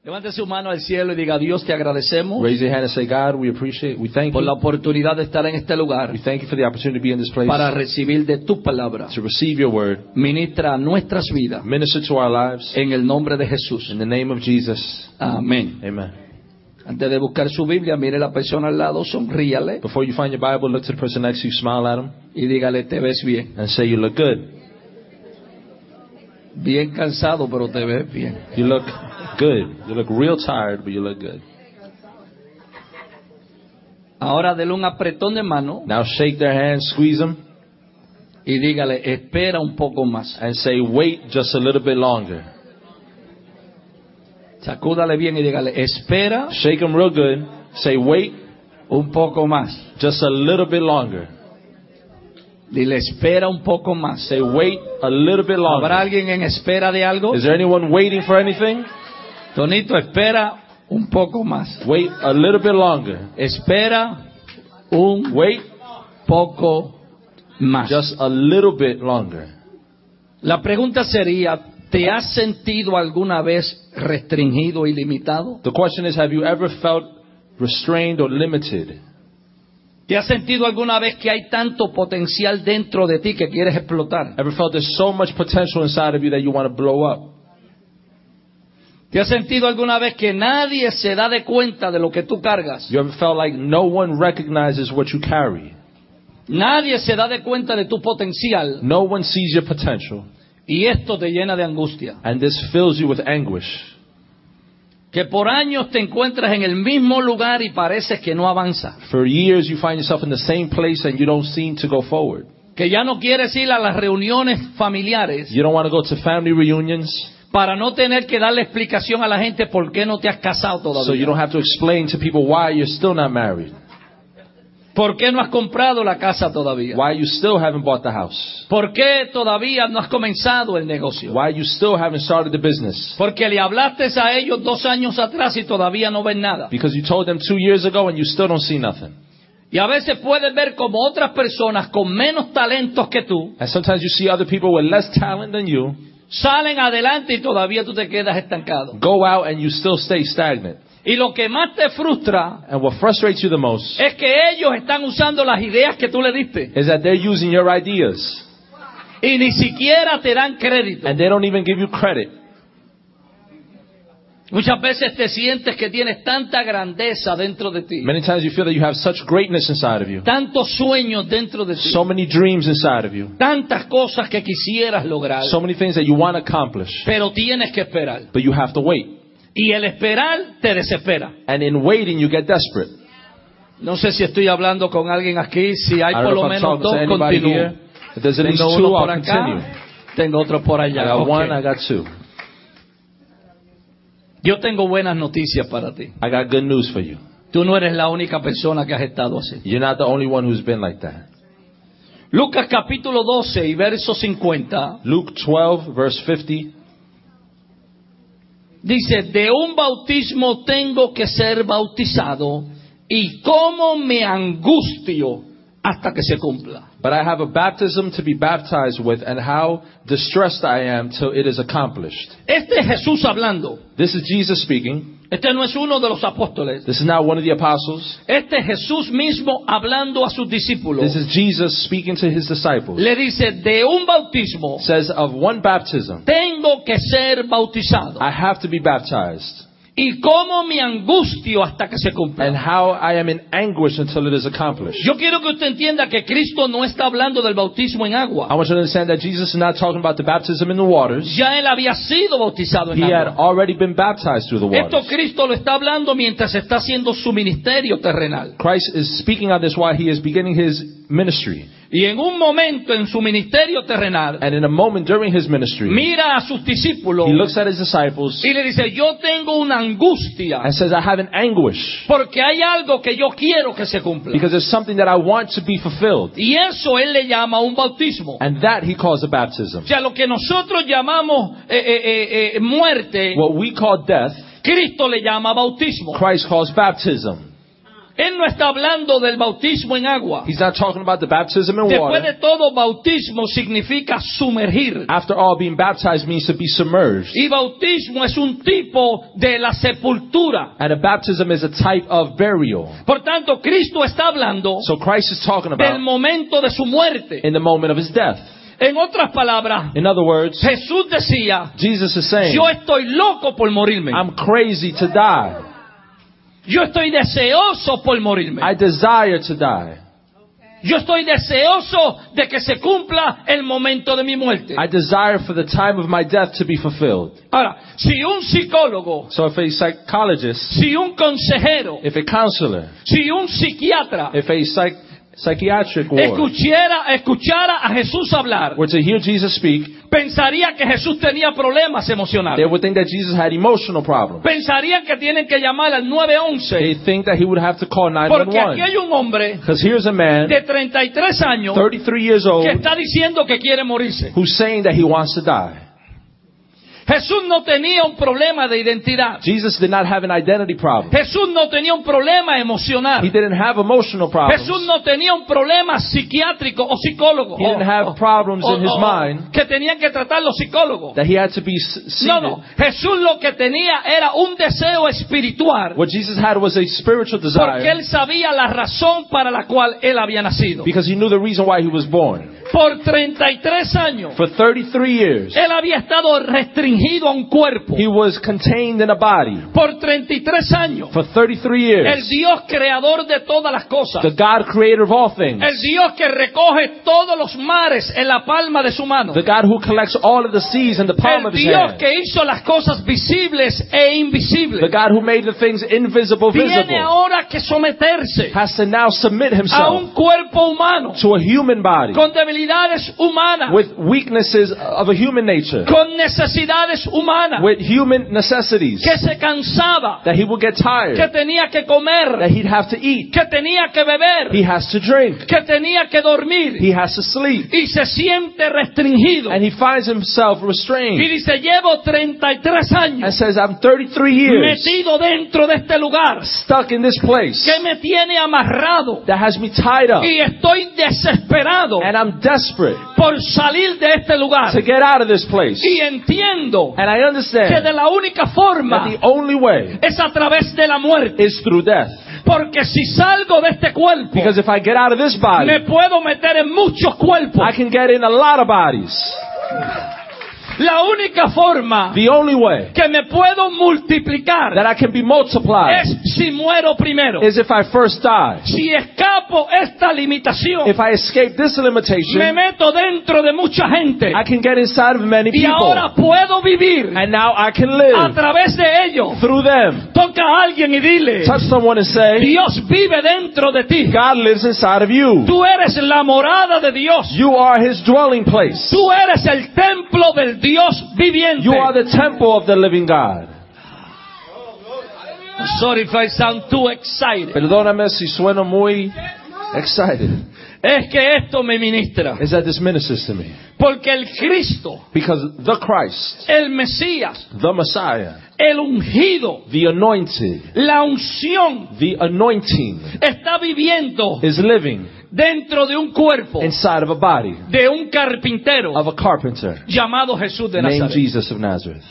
Levante su mano al cielo y diga: Dios, te agradecemos Raise your hand and say, God, we thank por la you. oportunidad de estar en este lugar We thank you for the opportunity to be in this place, para recibir de tu palabra. to receive your word, Ministra a nuestras vidas minister to our lives. en el nombre de Jesús. In the name of Jesus. Amén. Amen. Antes de buscar su Biblia, mire a la persona al lado, sonríale Before you find your Bible, look to the person next to you, smile at him, y dígale: te ves bien. and say, you look good. Bien cansado, pero te ves bien. You look good. You look real tired, but you look good. Ahora dele un apretón de mano Now shake their hands, squeeze them, y dígale: espera un poco más. and say, wait just a little bit longer. Sacúdale bien y dígale: espera Shake them real good. Say, wait un poco más. just a little bit longer. Dile: espera un poco más. Say, wait a little bit ¿Habrá longer. alguien en espera de algo? Is there anyone waiting for anything? Tonito, espera un poco más. Wait a little bit longer. Espera un Wait poco más. just a little bit longer. La pregunta sería: ¿te has sentido alguna vez restringido y limitado? The question is, have you ever felt restrained or limited? ¿Te has sentido alguna vez que hay tanto potencial dentro de ti que quieres explotar? Ever felt there's so much potential inside of you that you want to blow up? ¿Te has sentido alguna vez que nadie se da de cuenta de lo que tú cargas? You ever felt like no one recognizes what you carry? Nadie se da de cuenta de tu potencial No one sees your potential, y esto te llena de angustia. and this fills you with anguish. Que por años te encuentras en el mismo lugar y pareces que no avanza. For years you find yourself in the same place and you don't seem to go forward. Que ya no quieres ir a las reuniones familiares You don't want to go to family reunions, para no tener que darle explicación a la gente por qué no te has casado so you don't todavía. have to explain to people why you're still not married, ¿Por qué no has comprado la casa todavía? why you still haven't bought the house, ¿Por qué todavía no has comenzado el negocio? why you still haven't started the business. Porque le hablaste a ellos 2 años atrás y todavía no ven nada. Because you told them 2 years ago and you still don't see nothing. Y a veces puedes ver como otras personas con menos talentos que tú And sometimes you see other people with less talent than you salen adelante y todavía tú te quedas estancado. go out and you still stay stagnant. Y lo que más te frustra And what frustrates you the most es que ellos están usando las ideas que tú le diste is that they're using your ideas y ni siquiera te dan crédito. and they don't even give you credit. Muchas veces te sientes que tienes tanta grandeza dentro de ti, Many times you feel that you have such greatness inside of you, tantos sueños dentro de ti, so many dreams inside of you, tantas cosas que quisieras lograr, so many things that you want to accomplish, pero tienes que esperar. but you have to wait. Y el esperar te desespera. And in waiting, you get desperate. No sé si estoy hablando con alguien aquí. Si hay I por don't lo know if I'm menos talking to 2, anybody continúo. here. If there's at least Tengo 2, uno por I'll acá, continue. tengo otro por I allá. got Ok. 1, I got 2. Yo tengo buenas noticias para ti. I got good news for you. Tú no eres la única persona que has estado así. You're not the only one who's been like that. Lucas capítulo 12 y verso 50 Luke 12, verse 50. dice: de un bautismo tengo que ser bautizado, y cómo me angustio hasta que se cumpla. But I have a baptism to be baptized with, and how distressed I am till it is accomplished. Este es Jesús hablando. This is Jesus speaking. Este no es uno de los apóstoles. This is not one of the apostles. Este es Jesús mismo hablando a sus discípulos. This is Jesus speaking to his disciples. Le dice: de un bautismo It says, of one baptism, tengo que ser bautizado, I have to be baptized, y cómo me angustio hasta que se cumpla. and how I am in anguish until it is accomplished. Yo quiero que usted entienda que Cristo no está hablando del bautismo en I agua. want you to understand that Jesus is not talking about the baptism in the waters. Ya él había sido bautizado en He had agua. already been baptized through the Esto waters. Cristo lo está hablando mientras está haciendo su ministerio terrenal. Christ is speaking on this while he is beginning his ministry. Y en un momento en su ministerio terrenal, And in a moment during his ministry, mira a sus discípulos he looks at his disciples y le dice: yo tengo una angustia and says, I have an anguish porque hay algo que yo quiero que se cumpla. because there's something that I want to be fulfilled. Y eso él le llama un bautismo. And that he calls a baptism. O sea, lo que nosotros llamamos muerte, What we call death, Cristo le llama bautismo. Christ calls baptism. Él no está hablando del bautismo en agua. He's not talking about the baptism in Después de water. todo, bautismo significa sumergir. After all, being baptized means to be submerged. Y bautismo es un tipo de la sepultura. And a baptism is a type of burial. Por tanto, Cristo está hablando So Christ is talking del about momento de su muerte. in the moment of his death. En otras palabras, In other words, Jesús decía, Jesus is saying, yo estoy loco por morirme. I'm crazy to die. Yo estoy deseoso por morirme. I desire to die. Yo estoy deseoso de que se cumpla el momento de mi muerte. I desire for the time of my death to be fulfilled. Ahora, si un psicólogo, So if a psychologist, si un consejero, if a counselor, si un psiquiatra if a psychiatric ward escuchara a Jesús hablar, were to hear Jesus speak, pensaría que Jesús tenía problemas they emocionales. would think that Jesus had emotional problems. Pensarían que tienen que llamar al They 911 think that he would have to call porque aquí 911. hay un hombre Because here's a man, de 33 años 33 years que old, está diciendo que quiere morirse. who's saying that he wants to die. Jesús no tenía un problema de identidad. Jesus did not have an identity problem. Jesús no tenía un problema He emocional. didn't have emotional problems. Jesús no tenía un problema psiquiátrico o psicólogo. He didn't have problems in his mind que tenían que tratar los psicólogos. that he had to be No, seated. no. Jesús lo que tenía era un deseo espiritual. What Jesus had was a spiritual Porque desire él sabía la razón para la cual él había nacido. because he knew the reason why he was born. Por 33 años, For 33 years, él había estado restringido a un cuerpo. he was contained in a body. Por 33 años, For 33 el years, Dios creador de todas las cosas. the God creator of all things, El Dios que recoge todos los mares en la palma de su mano. the God who collects all of the seas in the palm El of his Dios hand, que hizo las cosas visibles e the invisibles. God who made the things invisible Tiene visible, ahora que someterse has to now submit a himself un cuerpo humano to a human body con debilidades humanas, with weaknesses of a human nature, con necesidades humanas, with human necessities, que se cansaba, that he would get que tired, tenía que that comer, he'd have to eat, que tenía que beber, he has to drink, que tenía que dormir he has to sleep, y se siente restringido. and he finds himself Y restrained dice, llevo 33 and años says, I'm 33 years metido dentro de este lugar stuck in this place que me tiene amarrado that has me tied up, y estoy desesperado and I'm desperate por salir de este lugar. to get out of this place. Y entiendo And I que understand de la única that forma the only way es a través de la muerte. is through death. Porque si salgo de este cuerpo, Because if I get out of this me body, puedo meter en muchos cuerpos. I can get in a lot of bodies. La única forma The only way que me puedo multiplicar that I can be multiplied es si muero primero. is if I first die. Si escapo esta limitación, If I escape this me limitation, meto dentro de mucha gente I can get inside of many y ahora people. puedo vivir And now I can a live través de ellos. through them. Toca a alguien y dile, Touch someone and say, Dios vive dentro de ti. God lives inside of you. Tú eres la morada de Dios. You are his dwelling place. Tú eres el templo del Dios viviente. You are the temple of the living God. Sorry if I sound too excited. Perdóname si sueno muy excited. Es que esto me ministra. Is that this ministers to me? Porque el Cristo, Because the Christ, el Mesías, the Messiah, el ungido, the anointed, la unción, the anointing está viviendo is living dentro de un cuerpo inside of a body de un carpintero of a carpenter llamado Jesús de named Nazaret. Jesus of Nazareth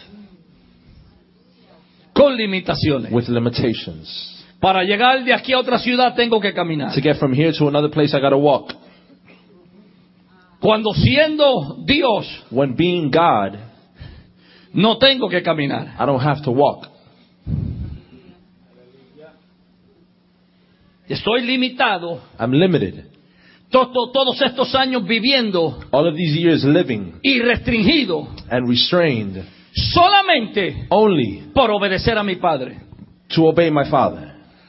Con limitaciones. with limitations. Para llegar de aquí a otra ciudad tengo que caminar. To get from here to another place, I gotta walk. Cuando siendo Dios, When being God, no tengo que caminar. I don't have to walk. Estoy limitado I'm limited. todos estos años viviendo All of these years living y restringido and restrained solamente only por obedecer a mi Padre. to obey my Father.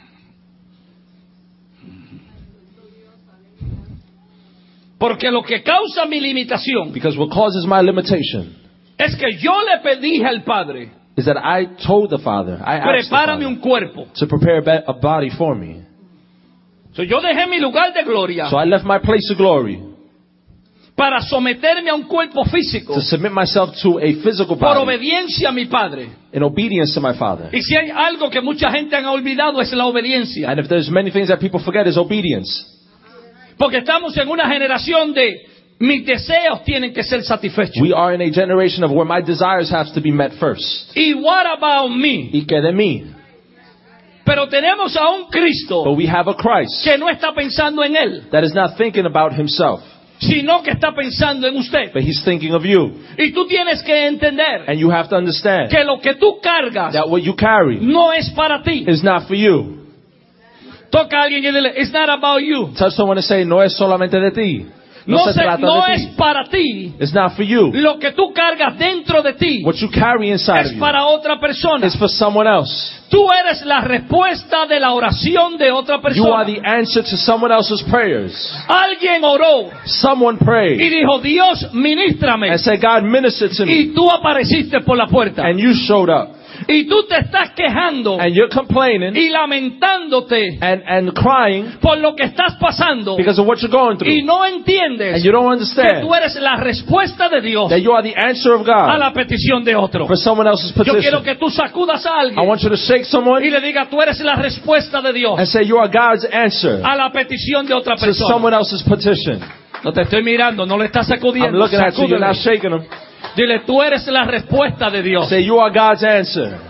Porque lo que causa mi limitación Because what causes my limitation es que yo le pedí al Padre, is that I told the Father, I asked the prepárame Father un cuerpo. to prepare a body for me. So, yo dejé mi lugar de gloria So I left my place of glory para someterme a un cuerpo físico to submit myself to a physical por body obediencia a mi Padre. in obedience to my Father. Y si hay algo que mucha gente han olvidado es la obediencia. And if there's many things that people forget is obedience. Porque estamos en una generación de mis deseos tienen que ser satisfechos. We are in a generation of where my desires have to be met first. Y what about me? ¿Y qué de mí? Pero tenemos a un But Cristo we have a Christ que no está pensando en Él, that is not thinking about himself, sino que está pensando en usted. but he's thinking of you. Y tú tienes que entender And you have to understand que lo que tú cargas that what you carry no es para ti. is not for you. Toca a alguien y dile, it's not about you. Touch someone and say, no es solamente de ti. No se trata No de es ti. para ti. It's not for you. Lo que tú cargas dentro de ti What you carry inside es of you para otra persona. is for someone else. Tú eres la respuesta de la oración de otra You are persona. the answer to someone else's prayers. Alguien oró Someone y prayed dijo, Dios, ministrame. and said, God, minister to me. Y tú apareciste por la puerta. And you showed up. Y tú te estás quejando And you're complaining y lamentándote and crying por lo que estás pasando. because of what you're going Y through. no entiendes And you don't que understand tú eres la respuesta de Dios that you are the answer of a God la petición de otro. for someone else's Yo quiero petition. que tú sacudas a I alguien want you to shake y someone le diga, tú eres la respuesta de Dios and say, you are God's answer a la petición de otra to persona. someone else's petition. No te estoy mirando, no le estás I'm sacudiendo. looking at you, you're Sacúdele. not shaking them. Dile, tú eres la respuesta de Dios. Say, you are God's answer.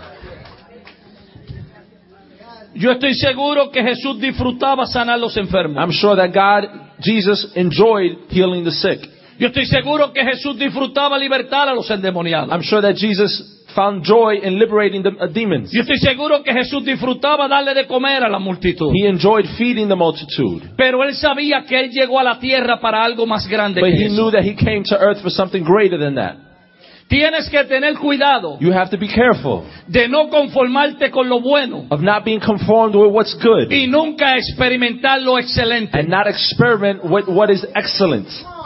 Yo estoy seguro que Jesús disfrutaba sanar a los enfermos. I'm sure that Jesus enjoyed healing the sick. Yo estoy seguro que Jesús disfrutaba libertar a los endemoniados. I'm sure that Jesus found joy in liberating the demons. Yo estoy seguro que Jesús disfrutaba darle de comer a la multitud. He enjoyed feeding the multitude. Pero él sabía que él llegó a la tierra para algo más grande But que he eso. knew that he came to earth for something greater than that. Tienes que tener cuidado You have to be careful de no conformarte con lo bueno of not being conformed with what's good y nunca experimentar lo excelente. and not experiment with what is excellent.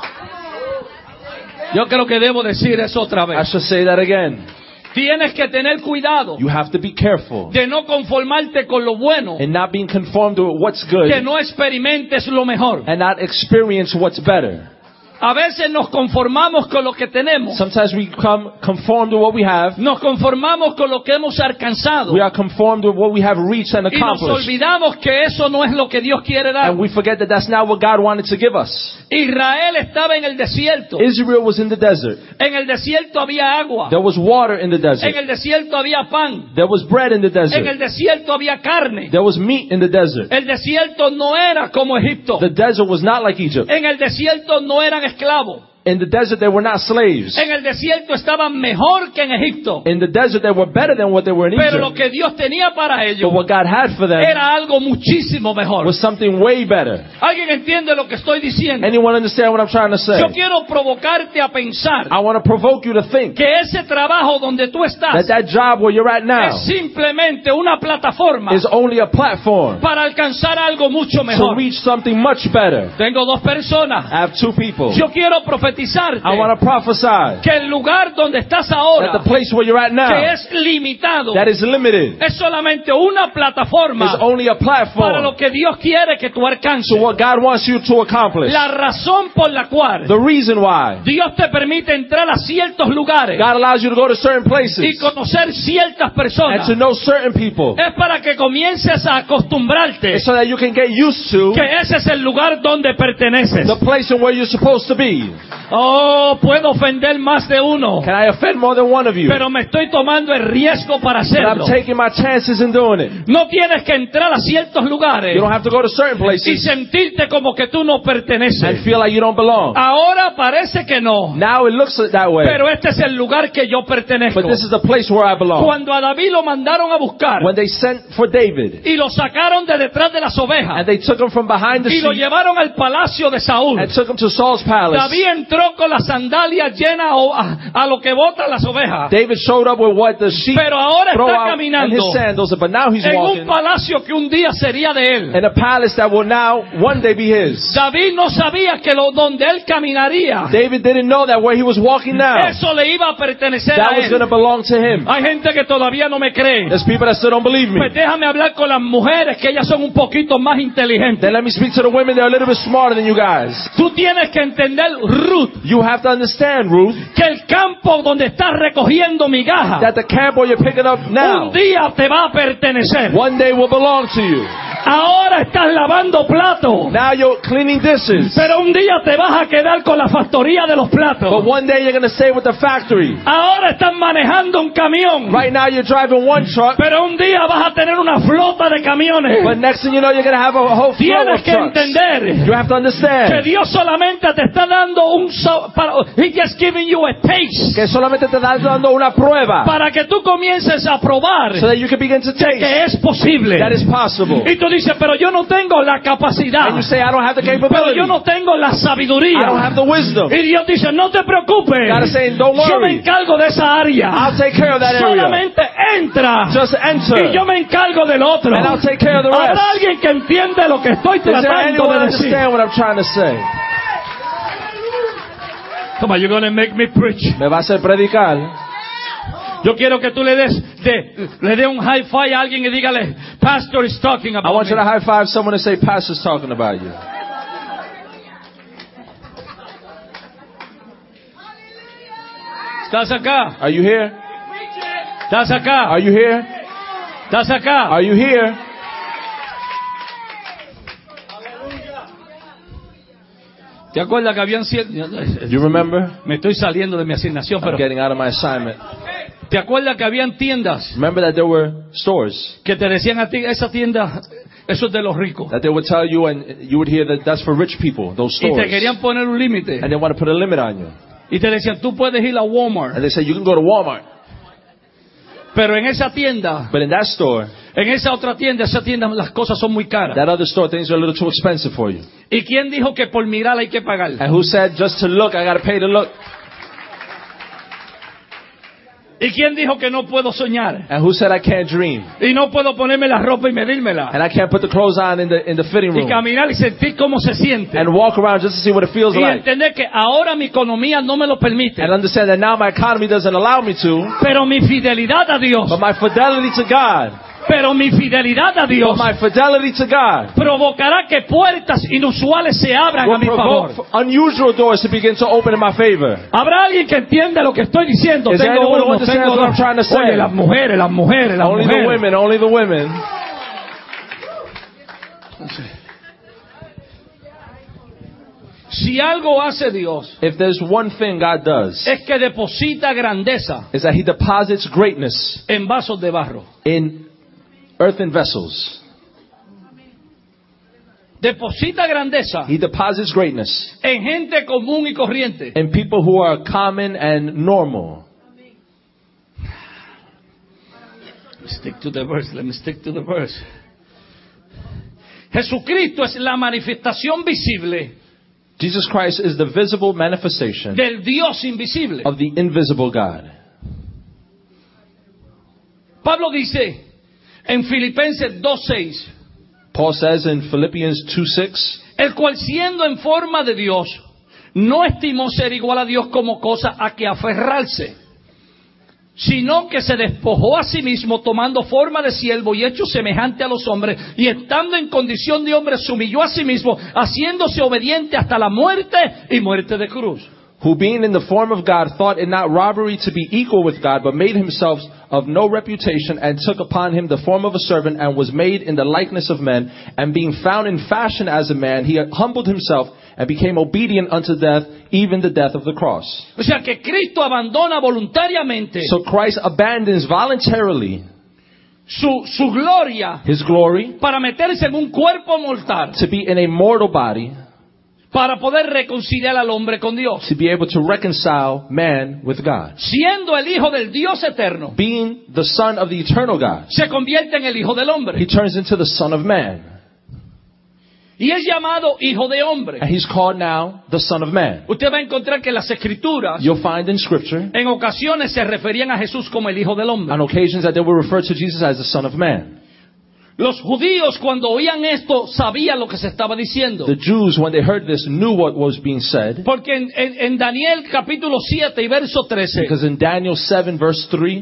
Yo creo que debo decir eso otra I vez. should say that again. Tienes que tener cuidado You have to be careful de no conformarte con lo bueno, in not being conformed with what's good que no experimentes lo mejor. and not experience what's better. A veces nos conformamos con lo que tenemos. Sometimes we become conformed with what we have. Nos conformamos con lo que hemos alcanzado. We are conformed with what we have reached and Y nos accomplished. olvidamos que eso no es lo que Dios quiere dar. And we forget that that's not what God wanted to give us. Israel estaba en el desierto. Israel was in the desert. En el desierto había agua. There was water in the En desert. el desierto había pan. There was bread in the En el desert. desierto había carne. There was meat in the desert. El desierto no era como Egipto. The desert was not like Egypt. En el desierto no eran esclavos. In the desert, they were not slaves. En el desierto estaban mejor que en Egipto. In the desert, they were better than what they were in Pero lo Egypt. que Dios tenía para But ellos what God had for them era algo muchísimo mejor. was something way better. ¿Alguien entiende lo que estoy diciendo? Anyone understand what I'm trying to say? Yo quiero provocarte a pensar I want to provoke you to think que ese trabajo donde tú estás that job where you're at now es simplemente una plataforma is only a platform para alcanzar algo mucho to mejor. reach something much better. Tengo dos personas. I have two people. Yo quiero profetizarte I want to prophesy que el lugar donde estás that ahora, the place where you're at que now, es limitado, that is limited, es solamente una is plataforma only a para lo platform que Dios quiere que tú alcances. to what God wants you to accomplish. La razón por la cual The reason why Dios te permite entrar a ciertos lugares God allows you to go to certain y places conocer ciertas and personas to know certain people es para que comiences a acostumbrarte so that you can get used to que ese es el lugar donde perteneces. the place in where you're supposed to be. Oh, puedo ofender más de uno, Can I offend more than one of you? pero me estoy tomando el riesgo para But I'm hacerlo. taking my chances in doing it. No tienes que entrar a ciertos lugares You don't have to go to certain y places sentirte como que tú no and perteneces. feel like you don't belong. Ahora parece que no, Now it looks that way, pero este es el lugar que yo pertenezco. but this is the place where I belong. Cuando a David lo mandaron a buscar When they sent for David y lo sacaron de detrás de las ovejas and they took him from behind the y lo sheep llevaron al palacio de Saúl, and took him to Saul's palace, David entró con las sandalias llenas a lo que botan las ovejas, David showed up with what the sheep pero ahora throw está out and caminando his sandals, but now he's en un walking palacio que un día sería de él. in a palace that will now one day be his. David no sabía que donde él caminaría, David didn't know that where he was walking now, eso le iba a pertenecer that a was going to él. belong to him. Hay gente que todavía no me cree. There's people that still don't believe me. Pues déjame hablar con las mujeres, que ellas son un poquito más inteligentes. Then let me speak to the women that are a little bit smarter than you guys. Tú tienes que entender, Ruth, Ruth, You have to understand, Ruth, que el campo donde estás recogiendo migajas that the camp where you're picking up now, un día te va a pertenecer. one day will belong to you. Ahora estás lavando platos, Now you're cleaning dishes, pero un día te vas a quedar con la factoría de los but platos. one day you're going to stay with the factory. Ahora estás manejando un camión, Right now you're driving one truck, pero un día vas a tener una flota de camiones. but next thing you know, you're going to have a whole flow Tienes of que trucks. entender You have to que understand Dios solamente te está dando He just giving you a taste que solamente te está dando una prueba para que tú comiences a probar so that you can begin to taste que es posible. that is possible. Y tú dices, pero yo no tengo la capacidad, And you say, I don't have the pero capability. yo no tengo la I don't sabiduría. have the wisdom. Y Dios dice, no te preocupes, God is saying, don't yo me worry. encargo de esa área. I'll take care of that area. Solamente entra Just enter. y yo me encargo del otro. And I'll take care of the ¿Habrá rest. alguien que entiende lo que estoy Is there tratando anyone de decir? understand what I'm trying to say? Come on, you're gonna make me preach. Me va a hacer predicar. Yo quiero que tú le dé un high five a alguien y dígale, Pastor is talking I about want you to me. high five someone and say, Pastor's talking about you. ¿Estás acá? Are you here? ¿Estás acá? Are you here? ¿Estás acá? Are you here? ¿Te acuerdas que habían You remember? Me estoy saliendo de mi asignación, I'm pero getting out of my assignment. ¿te acuerdas que habían tiendas Remember that there were stores que te decían a ti, esa tienda, eso es de los ricos? that they would tell you, and you would hear that that's for rich people, those Y te stores. querían poner un límite. And they want to put a limit on you. Y te decían, tú puedes ir a Walmart, And they say, you can go to Walmart. pero en esa tienda, But in that store, en esa otra tienda, esa tienda las cosas son muy caras. that other store, things are a little too expensive for you. ¿Y quién dijo que por mirar hay que pagar? And who said, just to look, I got to pay to look? ¿Y quién dijo que no puedo soñar? And who said I can't dream? Y no puedo ponerme la ropa y medírmela. And I can't put the clothes on in the fitting Y room. caminar y sentir cómo se siente. And walk around just to see what it feels Y like. entender que ahora mi economía no me lo permite. And understand that now my economy doesn't allow me to. Pero mi fidelidad a Dios, But my fidelity to God, pero mi fidelidad a but Dios my fidelity to God provocará que puertas inusuales se abran a will mi favor. provoke unusual doors to begin to open in my favor. Habrá alguien que entienda lo que estoy diciendo. Is there Tengo anyone who uno, understands tengo what I'm dos. trying to say? Oye, las mujeres, las mujeres, las Only the mujeres. women, only the women. Si algo hace Dios, If there's one thing God does, es que deposita grandeza is that He deposits greatness en vasos de barro. in earthen vessels. Deposita grandeza He deposits greatness en gente común y corriente. in people who are common and normal. Stick to the verse. Let me stick to the verse. Jesucristo es la manifestación visible Jesus Christ is the visible manifestation del Dios invisible. of the invisible God. Pablo dice en Filipenses 2:6, Paul says in Philippians 2:6, el cual siendo en forma de Dios, no estimó ser igual a Dios como cosa a que aferrarse, sino que se despojó a sí mismo tomando forma de siervo y hecho semejante a los hombres, y estando en condición de hombre se humilló a sí mismo, haciéndose obediente hasta la muerte y muerte de cruz. who being in the form of God thought it not robbery to be equal with God, but made himself of no reputation, and took upon him the form of a servant, and was made in the likeness of men, and being found in fashion as a man, he humbled himself and became obedient unto death, even the death of the cross. O sea que Cristo abandona voluntariamente So Christ abandons voluntarily su gloria his glory para meterse en un cuerpo mortal, to be in a mortal body, para poder reconciliar al hombre con Dios. to be able to reconcile man with God. Siendo el Hijo del Dios eterno, Being the Son of the eternal God, se convierte en el Hijo del he hombre. turns into the Son of Man. Y es llamado Hijo de hombre. And he's called now the Son of Man. Usted va a encontrar que las Escrituras You'll find in Scripture, en ocasiones se referían a Jesús como el Hijo del hombre. on occasions, that they will refer to Jesus as the Son of Man. Los judíos cuando oían esto sabían lo que se estaba diciendo. The Jews, when they heard this, knew what was being said. Porque en Daniel capítulo 7 y verso 13 Because in Daniel 7 verse 3,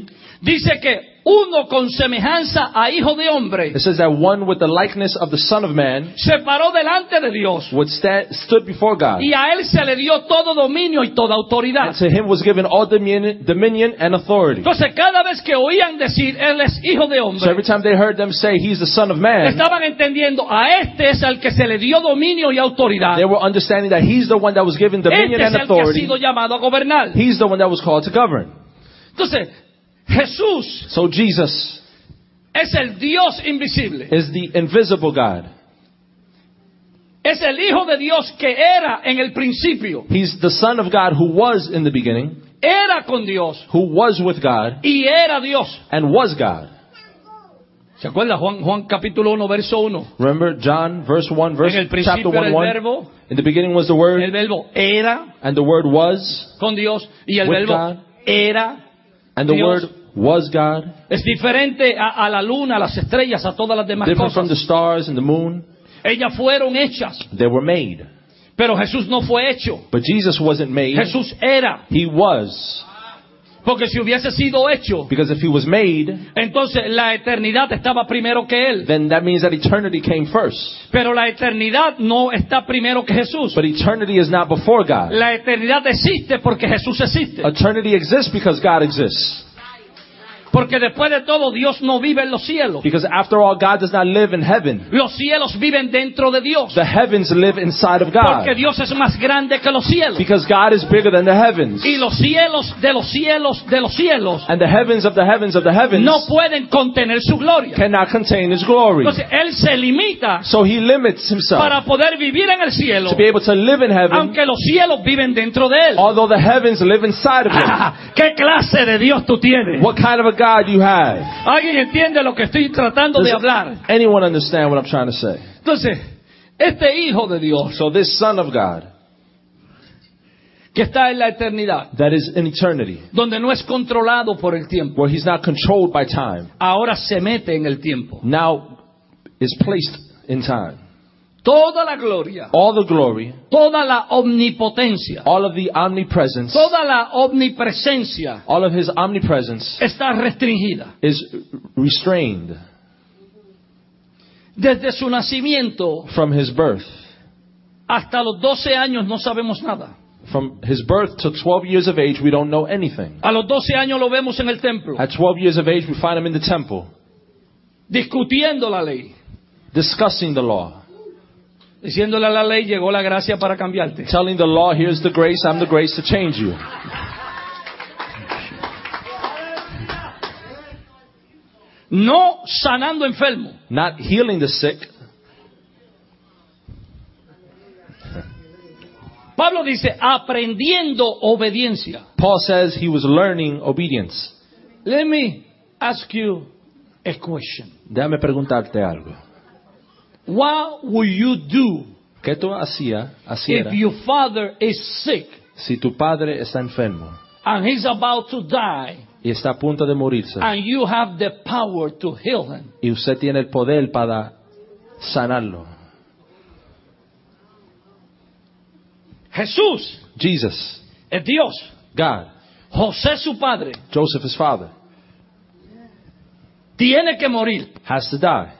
Dice que uno con semejanza a hijo de hombre It says that one with the likeness of the Son of Man se paró delante de Dios stood before God. y a él se le dio todo dominio y toda autoridad. And to him was given all dominion and authority. Entonces cada vez que oían decir él es hijo de So hombre, every time they heard them say he's the Son of Man, estaban entendiendo a este es al que se le dio dominio y autoridad. they were understanding that he's the one that was given dominion Este es and el que ha authority. sido llamado a gobernar. He's the one that was called to govern. Entonces Jesús So Jesus es el Dios invisible. is the invisible God. Es el Hijo de Dios que era en el principio. He's the Son of God who was in the beginning, Era con Dios who was with God, y era Dios. and was God. ¿Se acuerda Juan capítulo 1 verso 1? Remember John verse 1, En el principio chapter era el 1, 1. verbo. In the beginning was the Word, El verbo era and the Word was, con Dios y el With verbo God. era. and the Dios. Word was God. Es diferente a la luna, a las estrellas, a todas las demás Different from the cosas. stars and the moon. Ellas fueron hechas, They were made. pero Jesús no fue hecho. But Jesus wasn't made. Jesús era. He was. Porque si hubiese sido hecho, Because if he was made, entonces la eternidad estaba primero que él. then that means that eternity came first. Pero la eternidad no está primero que Jesús. But eternity is not before God. La eternidad existe porque Jesús existe. Eternity exists because God exists. Porque después de todo, Dios no vive en los cielos. Because after all, God does not live in heaven. Los cielos viven dentro de Dios. The heavens live inside of God. Porque Dios es más grande que los cielos. Because God is bigger than the heavens. Y los cielos de los cielos de los cielos And the heavens of the heavens of the heavens no pueden contener su gloria. cannot contain His glory. Entonces, Él se limita So He limits Himself para poder vivir en el cielo, to be able to live in heaven, aunque los cielos viven dentro de Él. although the heavens live inside of Him. ¿Qué clase de Dios tú tienes? What kind of a God you have? ¿Alguien entiende lo que estoy tratando de Does hablar? anyone understand what I'm trying to say? Entonces, este Hijo de Dios So this Son of God que está en la eternidad, that is in eternity, donde no es controlado por el tiempo, where He's not controlled by time, ahora se mete en el tiempo. now is placed in time. Toda la gloria, All the glory, toda la omnipotencia, all of the omnipresence, toda la omnipresencia all of His omnipresence está restringida. is restrained Desde su nacimiento from His birth. hasta los 12 años no sabemos nada. From His birth to 12 years of age, we don't know anything. A los 12 años lo vemos en el templo, At 12 years of age, we find Him in the temple, discutiendo la ley, discussing the law, diciéndole a la ley, llegó la gracia para cambiarte. telling the law, here's the grace, I'm the grace to change you. No sanando enfermo, Not healing the sick. Pablo dice, aprendiendo obediencia. Paul says he was learning obedience. Let me ask you a question. Déjame preguntarte algo. What would you do ¿Qué tú hacías if your father is sick si tu padre está enfermo and he's about to die y está a punto de morirse and you have the power to heal him? y usted tiene el poder para sanarlo? Jesús Jesus, es Dios. God, José su padre Joseph his father, tiene que morir. has to die.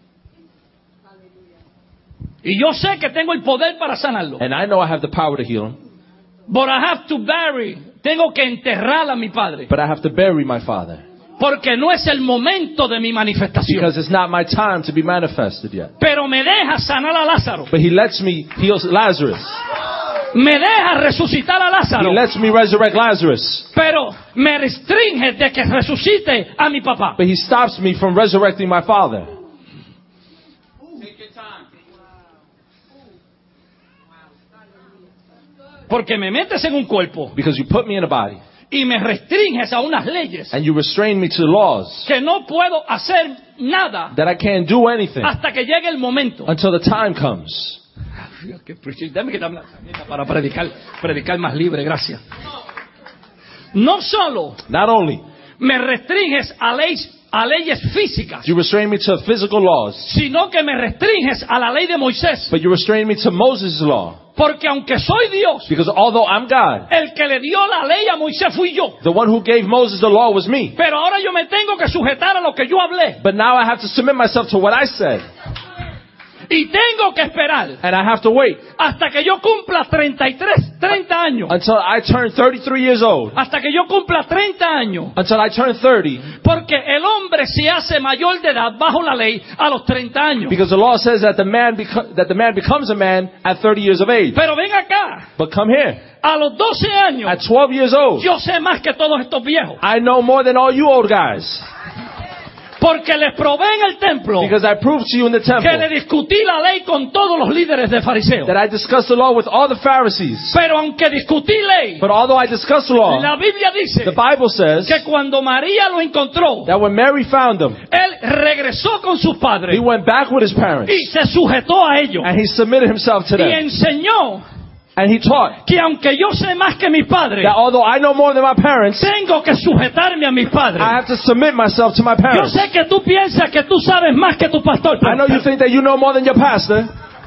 Y yo sé que tengo el poder para sanarlo. And I know I have the power to heal him, But I have to tengo que enterrar a mi padre. but I have to bury my father. Porque no es el momento de mi manifestación. Because it's not my time to be manifested yet. Pero me deja sanar a Lázaro. But He lets me heal Lazarus. Me deja resucitar a He Lázaro. lets me resurrect Lazarus. Pero me restringe de que resucite a mi papá. But He stops me from resurrecting my father. Porque me metes en un cuerpo Because you put me in a body. y me restringes a unas leyes And you restrain me to the laws. que no puedo hacer nada That I can't do anything hasta que llegue el momento. until the time comes. Dame quitarme la camisa para predicar más libre, gracias. No solo Not only me restringes a leyes a leyes físicas, You restrain me to physical laws. sino que me restringes a la ley de Moisés. But you restrain me to Moses' law. Porque aunque soy Dios, Because although I'm God, el que le dio la ley a Moisés fui yo. the one who gave Moses the law was me. Pero ahora yo me tengo que sujetar a lo que yo hablé. But now I have to submit myself to what I said. Y tengo que esperar And I have to wait hasta que yo cumpla 30 años. until I turn 33 years old. Hasta que yo cumpla 30 años. Until I turn 30. Porque el hombre se hace mayor de edad bajo la ley a los 30 años. Because the law says that the man becomes a man at 30 years of age. Pero ven acá. But come here. A los 12 años, At 12 years old, yo sé más que todos estos viejos. I know more than all you old guys. Porque les probé en el templo Because I proved to you in the que le temple discutí la ley con todos los líderes de fariseos. that I discussed the law with all the Pharisees. Pero aunque discutí ley, But although I discussed the law, la Biblia dice the Bible says que cuando María lo encontró, that when Mary found him, él regresó con sus padres he went back with his parents y se sujetó a ellos and he submitted himself to y them. enseñó And he taught que aunque yo sé más que mis padres, that although I know more than my parents, tengo que sujetarme a mis padres. I have to submit myself to my Yo parents. sé que tú piensas que tú sabes más que tu pastor. I know you think that you know more than your pastor.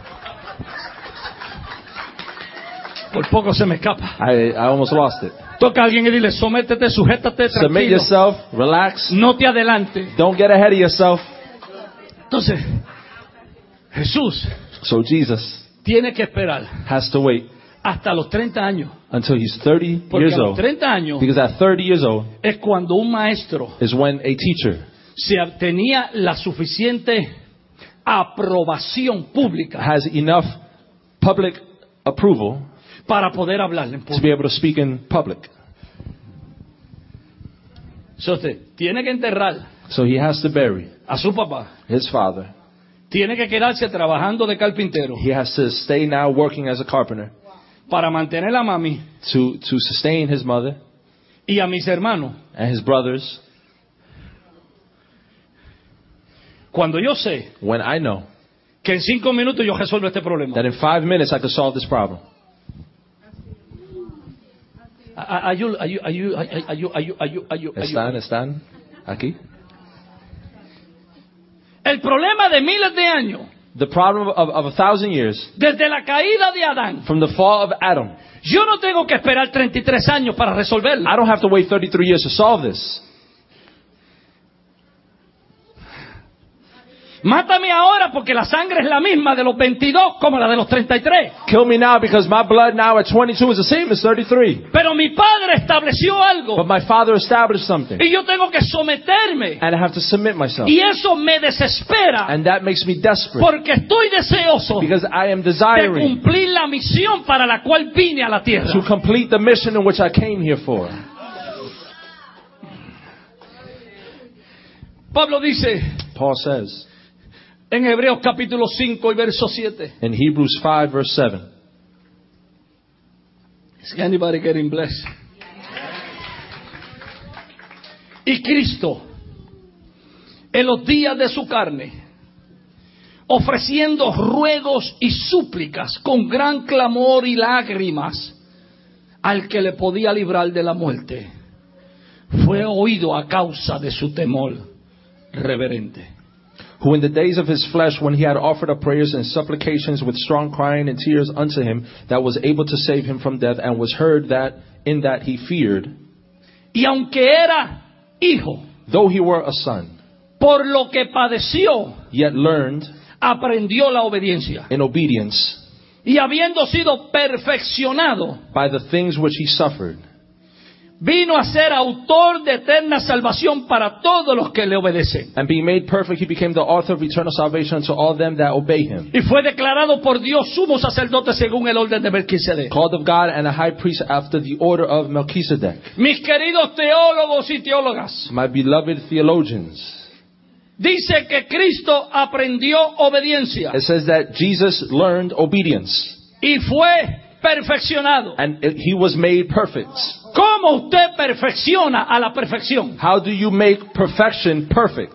Por poco se me escapa. I almost lost it. Toca a alguien y dile, sométete, sujétate, Submit tranquilo. yourself, relax, No te adelante. don't get ahead of yourself. Entonces, Jesús So Jesus tiene que esperar has to wait hasta los 30 años. until he's 30 Porque years a los old. 30 años Because at 30 years old es cuando un maestro is when a teacher se tenía la suficiente aprobación pública has enough public approval para poder hablarle en to público. be able to speak in public. Entonces, tiene que enterrar So he has to bury a su papá. his father. Tiene que quedarse trabajando de carpintero He has to stay now working as a carpenter para mantener a mami to sustain his mother y a mis hermanos. and his brothers. Cuando yo sé When I know que en 5 minutos yo resuelvo este problema. that in 5 minutes I could solve this problem. ¿Están aquí? El problema de miles de años, The problem of 1,000 years desde la caída de Adán, from the fall of Adam. yo no tengo que esperar 33 años para resolverlo. I don't have to wait 33 years to solve this. Mátame ahora porque la sangre es la misma de los 22 como la de los 33. Kill me now because my blood now at 22 is the same as 33. Pero mi padre estableció But algo my father established something. y yo tengo que someterme. And I have to submit myself. Y eso me desespera And that makes me desperate. porque estoy deseoso Because I am de desiring cumplir la misión para la cual vine a la tierra. to complete the mission in which I came here for. Pablo dice Paul says en Hebreos capítulo 5 y verso 7. in Hebrews 5 verse 7. Is anybody getting blessed? Y Cristo, en los días de su carne, ofreciendo ruegos y súplicas con gran clamor y lágrimas al que le podía librar de la muerte, fue oído a causa de su temor reverente. Who in the days of his flesh, when he had offered up prayers and supplications with strong crying and tears unto him, that was able to save him from death, and was heard that in that he feared, Y aunque era hijo, though he were a son, por lo que padeció, yet learned aprendió la obediencia. in obedience Y habiendo sido perfeccionado, by the things which he suffered, vino a ser autor de eterna salvación para todos los que le obedecen. and being made perfect, he became the author of eternal salvation unto all them that obey him. Y fue declarado por Dios sumo sacerdote según el orden de Melquisedec. Called of God and a high priest after the order of Melchizedek. Mis queridos teólogos y teólogas, My beloved theologians, dice que Cristo aprendió obediencia it says that Jesus learned obedience, y fue perfeccionado. and he was made perfect. ¿Cómo usted perfecciona a la perfección? How do you make perfection perfect?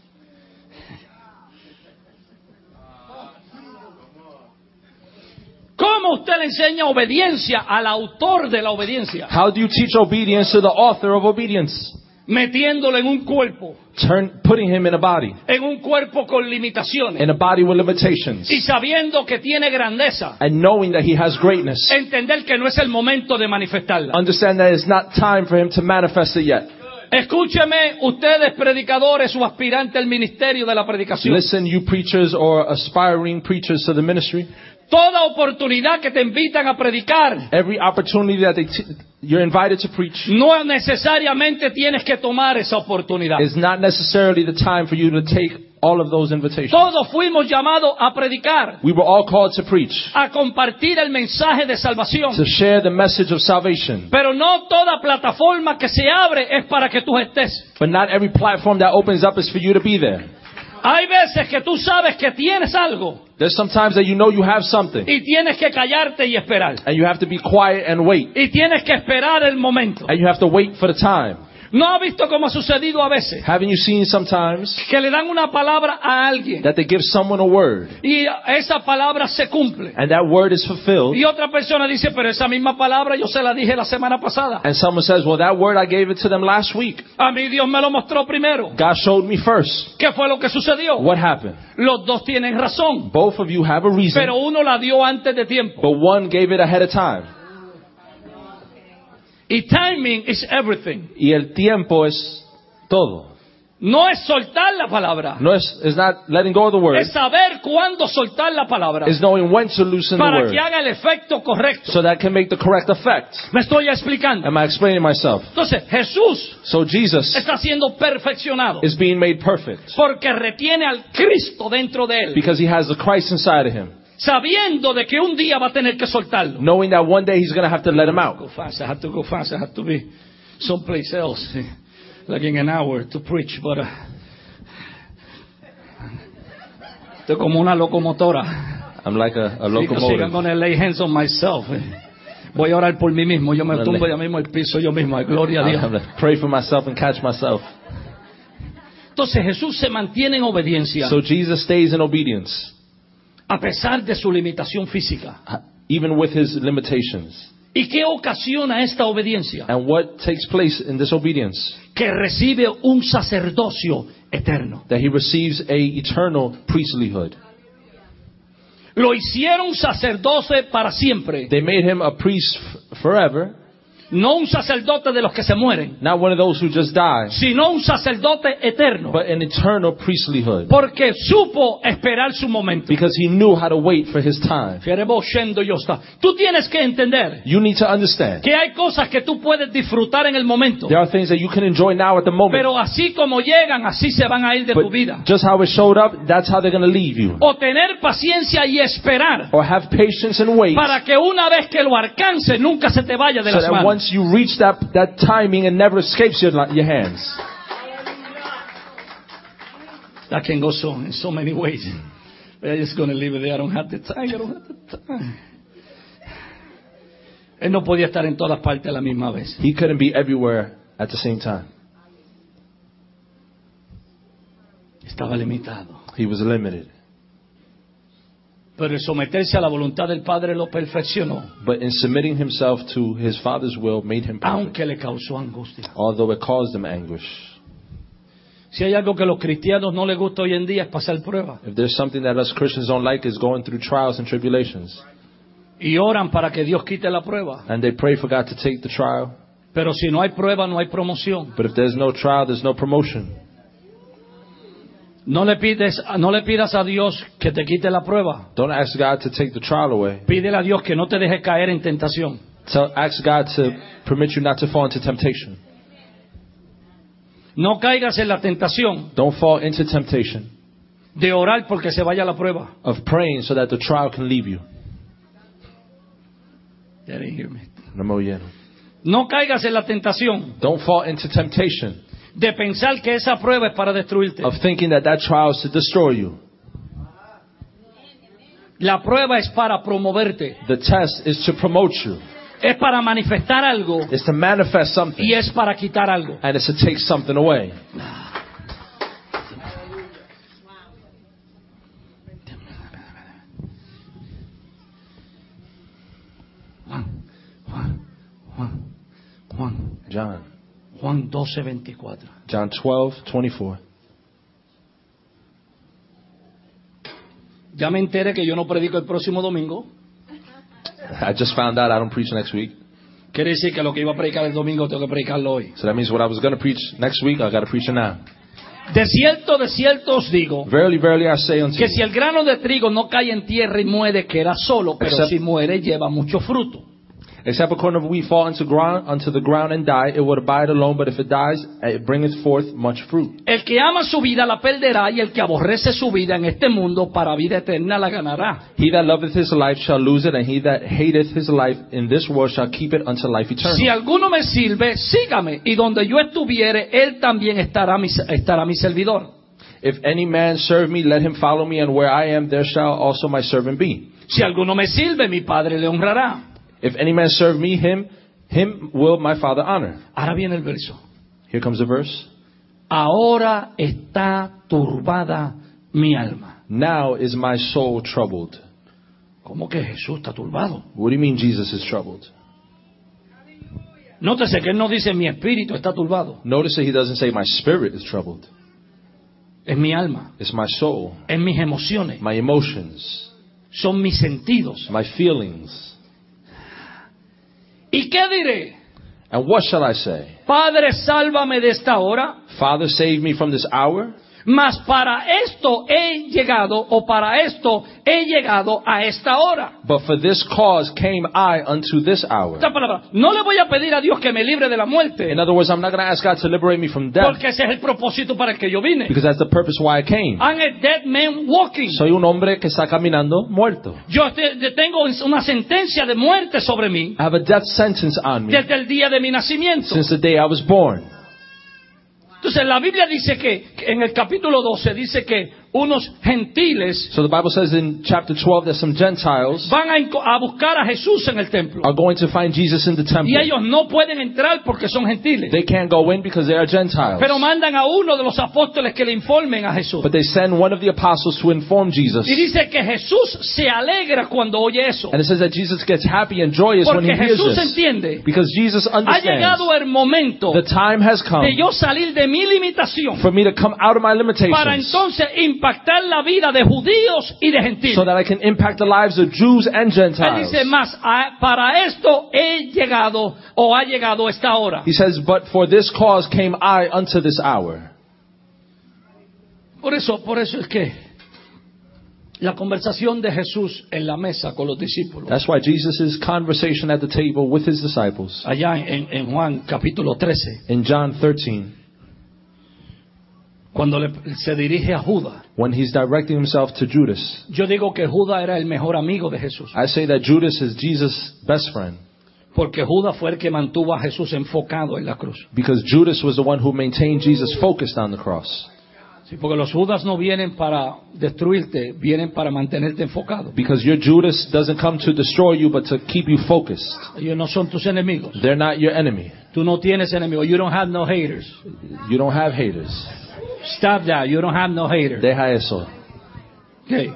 ¿Cómo usted le enseña obediencia al autor de la obediencia? How do you teach obedience to the author of obedience? metiéndolo en un cuerpo, putting him in a body, en un cuerpo con limitaciones, in a body with limitations, y sabiendo que tiene grandeza, and knowing that he has greatness, entender que no es el momento de manifestarla. understand that it's not time for him to manifest it yet. Escúcheme, ustedes predicadores o aspirantes al ministerio de la predicación. Listen, you preachers or aspiring preachers to the ministry. Toda oportunidad que te invitan a predicar, Every opportunity that you're invited to preach no necesariamente tienes que tomar esa oportunidad. is not necessarily the time for you to take all of those invitations. Todos fuimos llamados a predicar, We were all called to preach, a compartir el mensaje de salvación. to share the message of salvation. Pero no toda plataforma que se abre es para que tú estés. But not every platform that opens up is for you to be there. Hay veces que tú sabes que tienes algo There's sometimes that you know you have something, y tienes que callarte y esperar. and you have to be quiet and wait, Y tienes que esperar el momento. and you have to wait for the time. ¿No ha visto cómo ha sucedido a veces? Haven't you seen sometimes Que le dan una palabra a alguien that they give someone a word, y esa palabra se cumple. and that word is fulfilled, Y otra persona dice, pero esa misma palabra yo se la dije la semana pasada. and someone says, well, that word I gave it to them last week. A mí Dios me lo mostró primero. God showed me first. ¿Qué fue lo que sucedió? What happened? Los dos tienen razón, Both of you have a reason, pero uno la dio antes de tiempo. but one gave it ahead of time. Y timing is everything. Y el tiempo es todo. No es soltar la palabra. No es, it's not letting go of the word. Es saber cuándo soltar la palabra It's knowing when to loosen the para word, que haga el efecto correcto. so that can make the correct effect. Me estoy explicando. Am I explaining myself? Entonces, Jesús So Jesus está siendo perfeccionado is being made perfect porque retiene al Cristo dentro de él, because he has the Christ inside of him, sabiendo de que un día va a tener que soltarlo. knowing that one day he's going to have to let him out. Go fast. I have to go fast. I have to be someplace else, like in an hour to preach. But estoy como una locomotora. I'm like a I'm locomotive. gonna lay hands on myself. Voy a orar por mí mismo. Yo me tumbo ya mismo el piso yo mismo. Gloria a I'm Dios. going to pray for myself and catch myself. Entonces Jesús se mantiene en obediencia So Jesus stays in obedience, a pesar de su limitación física. even with his limitations. ¿Y qué ocasiona esta obediencia? And what takes place in this obedience? Que recibe un sacerdocio eterno. That he receives a eternal priestlyhood. Lo hicieron sacerdote para siempre, They made him a priest forever, no un sacerdote de los que se mueren, not one of those who just die, sino un sacerdote eterno, but an eternal priestlyhood, porque supo esperar su momento. because he knew how to wait for his time. Tú tienes que entender You need to understand, que hay cosas que tú puedes disfrutar en el momento, there are things that you can enjoy now at the moment, pero así como llegan, así se van a ir de but tu vida. just how it showed up, that's how they're going to leave you. O tener paciencia y esperar Or have patience and wait, para que una vez que lo alcance nunca se te vaya de so las that manos. once you reach that timing, it never escapes your hands. That can go in so many ways. But I'm just going to leave it there. I don't have the time. Él no podía estar en todas partes a la misma vez. He couldn't be everywhere at the same time. Estaba limitado. He was limited. Pero el someterse a la voluntad del Padre lo perfeccionó, But in submitting himself to his Father's will made him perfect, aunque le causó angustia. although it caused him anguish. Si hay algo que a los cristianos no les gusta hoy en día es pasar pruebas. If there's something that us Christians don't like, is going through trials and tribulations. Y oran para que Dios quite la prueba. And they pray for God to take the trial. Pero si no hay prueba, no hay promoción. But if there's no trial, there's no promotion. No le pidas a Dios que te quite la prueba. Don't ask God to take the trial away. Pídele a Dios que no te deje caer en tentación. Ask God to permit you not to fall into temptation. No caigas en la tentación Don't fall into temptation de orar porque se vaya la prueba. of praying so that the trial can leave you. You didn't hear me. No No caigas en la tentación Don't fall into temptation de pensar que esa prueba es para destruirte. of thinking that trial is to destroy you. La prueba es para promoverte. The test is to promote you. Es para manifestar algo It's to manifest something. y es para quitar algo. And it's to take something away. Juan. John Juan 12:24. John 12:24. Ya me enteré que yo no predico el próximo domingo. I just found out I don't preach next week. Quiere decir que lo que iba a predicar el domingo tengo que predicarlo hoy. So that means what I was going to preach next week, I got to preach it now. De cierto os digo, Verily, verily, I say unto que si you, el grano de trigo no cae en tierra y muere, queda solo, pero Except- si muere, lleva mucho fruto. except a corn of wheat fall into the ground and die, it would abide alone, but if it dies, it bringeth forth much fruit. El que ama su vida la perderá, y el que aborrece su vida en este mundo para vida eterna la ganará. He that loveth his life shall lose it, and he that hateth his life in this world shall keep it unto life eternal. Si alguno me sirve, sígame, y donde yo estuviere, él también estará mi servidor. If any man serve me, let him follow me, and where I am, there shall also my servant be. Si alguno me sirve, mi Padre le honrará. If any man serve me, him will my Father honor. Ahora viene el verso. Here comes the verse. Ahora está turbada mi alma. Now is my soul troubled. ¿Cómo que Jesús está turbado? What do you mean Jesus is troubled? Nótese que él no dice mi espíritu está turbado. Notice that he doesn't say my spirit is troubled. Es mi alma, It's my soul, es mis emociones, my emotions, son mis sentidos. my feelings. ¿Y qué diré? And what shall I say? Padre, sálvame de esta hora. Father, save me from this hour? Mas para esto he llegado, o para esto he llegado a esta hora. But for this cause came I unto this hour. Esta palabra, no le voy a pedir a Dios que me libre de la muerte, In other words, I'm not going to ask God to liberate me from death, porque ese es el propósito para el que yo vine. because that's the purpose why I came. I'm a dead man walking. Soy un hombre que está caminando muerto. Yo tengo una sentencia de muerte sobre mí I have a death sentence on me desde el día de mi nacimiento. since the day I was born. Entonces la Biblia dice que en el capítulo 12 dice que unos gentiles So the Bible says in chapter 12 that some Gentiles van a buscar a Jesús en el templo. are going to find Jesus in the temple. Y ellos no pueden entrar porque son gentiles. They can't go in because they are Gentiles. Pero mandan a uno de los apóstoles que le informen a Jesús. But they send one of the apostles to inform Jesus. Y dice que Jesús se alegra cuando oye eso. And it says that Jesus gets happy and joyous when he Porque hears Jesús this. entiende. Because Jesus Ha understands llegado el momento the time has come de yo salir de mi limitación for me to come out of my para limitations entonces impactar la vida de judíos y de gentiles. so that I can impact the lives of Jews and Él Gentiles. dice más, para esto he llegado o ha llegado esta hora. He says, but for this cause came I unto this hour. Por eso es que la conversación de Jesús en la mesa con los discípulos, That's why Jesus' conversation at the table with his disciples allá en Juan capítulo 13, in John 13, cuando se dirige a Judas, when he's directing himself to Judas, yo digo que Judas era el mejor amigo de Jesús, I say that Judas is Jesus' best friend porque Judas fue el que mantuvo a Jesús enfocado en la cruz. because Judas was the one who maintained Jesus focused on the cross. Sí, porque los Judas no vienen para destruirte, vienen para mantenerte enfocado. Because your Judas doesn't come to destroy you but to keep you focused. Ellos no son tus enemigos. They're not your enemy. Tú no tienes enemigos. You don't have no haters. You don't have haters. Stop that. You don't have no haters. Deja eso. Okay.